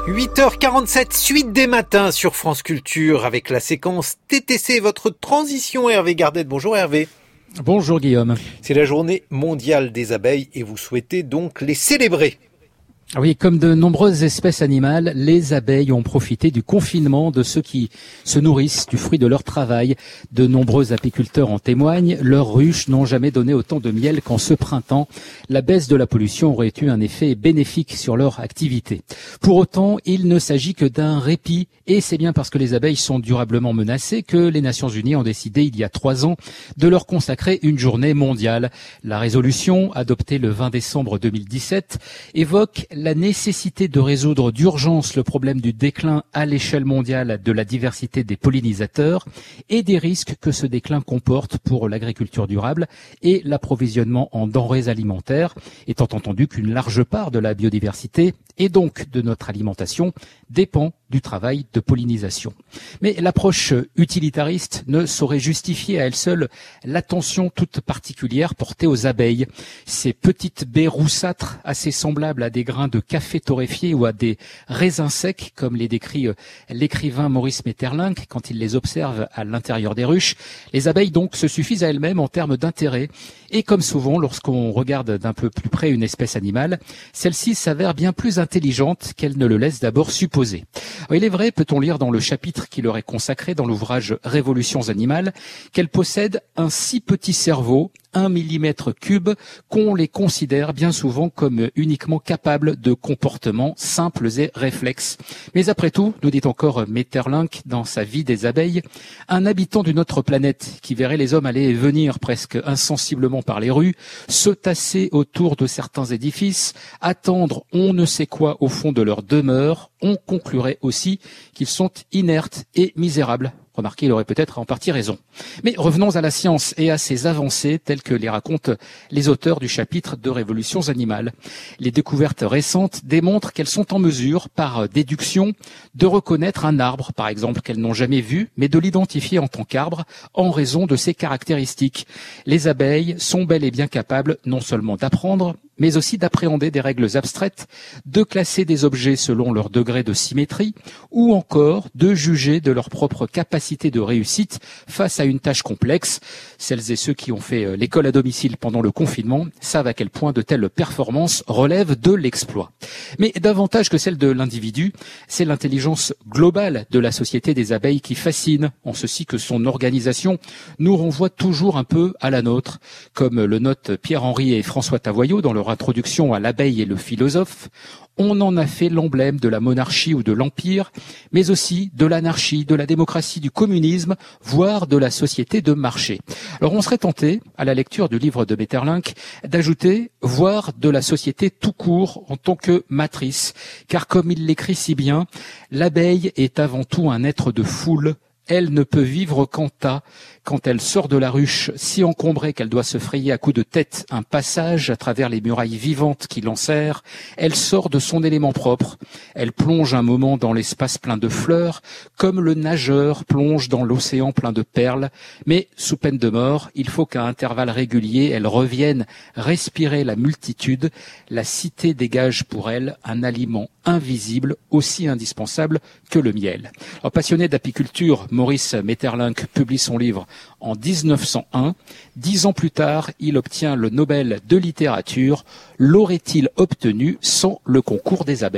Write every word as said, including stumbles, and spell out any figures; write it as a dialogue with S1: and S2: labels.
S1: huit heures quarante-sept, suite des matins sur France Culture avec la séquence T T C, votre transition Hervé Gardette. Bonjour Hervé.
S2: Bonjour Guillaume.
S1: C'est la journée mondiale des abeilles et vous souhaitez donc les célébrer.
S2: Oui, comme de nombreuses espèces animales, les abeilles ont profité du confinement de ceux qui se nourrissent du fruit de leur travail. De nombreux apiculteurs en témoignent, leurs ruches n'ont jamais donné autant de miel qu'en ce printemps. La baisse de la pollution aurait eu un effet bénéfique sur leur activité. Pour autant, il ne s'agit que d'un répit, et c'est bien parce que les abeilles sont durablement menacées que les Nations Unies ont décidé il y a trois ans de leur consacrer une journée mondiale. La résolution, adoptée le vingt décembre deux mille dix-sept, évoque la nécessité de résoudre d'urgence le problème du déclin à l'échelle mondiale de la diversité des pollinisateurs et des risques que ce déclin comporte pour l'agriculture durable et l'approvisionnement en denrées alimentaires, étant entendu qu'une large part de la biodiversité et donc de notre alimentation dépend du travail de pollinisation. Mais l'approche utilitariste ne saurait justifier à elle seule l'attention toute particulière portée aux abeilles. Ces petites baies roussâtres, assez semblables à des grains de café torréfié ou à des raisins secs, comme les décrit l'écrivain Maurice Maeterlinck quand il les observe à l'intérieur des ruches. Les abeilles donc se suffisent à elles-mêmes en termes d'intérêt. Et comme souvent, lorsqu'on regarde d'un peu plus près une espèce animale, celle-ci s'avère bien plus intelligente qu'elle ne le laisse d'abord supposer. Alors, il est vrai, peut-on lire dans le chapitre qui leur est consacré dans l'ouvrage Révolutions animales, qu'elles possèdent un si petit cerveau, un millimètre cube, qu'on les considère bien souvent comme uniquement capables de comportements simples et réflexes. Mais après tout, nous dit encore Maeterlinck dans sa Vie des abeilles, un habitant d'une autre planète qui verrait les hommes aller et venir presque insensiblement par les rues, se tasser autour de certains édifices, attendre on ne sait quoi au fond de leur demeure, on conclurait aussi qu'ils sont inertes et misérables. Remarquez, il aurait peut-être en partie raison. Mais revenons à la science et à ses avancées telles que les racontent les auteurs du chapitre de Révolutions animales. Les découvertes récentes démontrent qu'elles sont en mesure, par déduction, de reconnaître un arbre, par exemple, qu'elles n'ont jamais vu, mais de l'identifier en tant qu'arbre en raison de ses caractéristiques. Les abeilles sont bel et bien capables non seulement d'apprendre, mais aussi d'appréhender des règles abstraites, de classer des objets selon leur degré de symétrie, ou encore de juger de leur propre capacité de réussite face à une tâche complexe. Celles et ceux qui ont fait l'école à domicile pendant le confinement savent à quel point de telles performances relèvent de l'exploit. Mais davantage que celle de l'individu, c'est l'intelligence globale de la société des abeilles qui fascine, en ceci que son organisation nous renvoie toujours un peu à la nôtre, comme le notent Pierre-Henri et François Tavoyot dans leur introduction à l'abeille et le philosophe. On en a fait l'emblème de la monarchie ou de l'empire, mais aussi de l'anarchie, de la démocratie, du communisme, voire de la société de marché. Alors on serait tenté, à la lecture du livre de Maeterlinck, d'ajouter « voire de la société tout court en tant que matrice », car comme il l'écrit si bien, l'abeille est avant tout un être de foule. Elle ne peut vivre qu'en tas. Quand elle sort de la ruche, si encombrée qu'elle doit se frayer à coups de tête un passage à travers les murailles vivantes qui l'enserrent, elle sort de son élément propre. Elle plonge un moment dans l'espace plein de fleurs, comme le nageur plonge dans l'océan plein de perles. Mais, sous peine de mort, il faut qu'à intervalles réguliers, elle revienne respirer la multitude. La cité dégage pour elle un aliment invisible, aussi indispensable que le miel. Alors, passionné d'apiculture, Maurice Maeterlinck publie son livre en dix-neuf cent un. Dix ans plus tard, il obtient le Nobel de littérature. L'aurait-il obtenu sans le concours des abeilles ?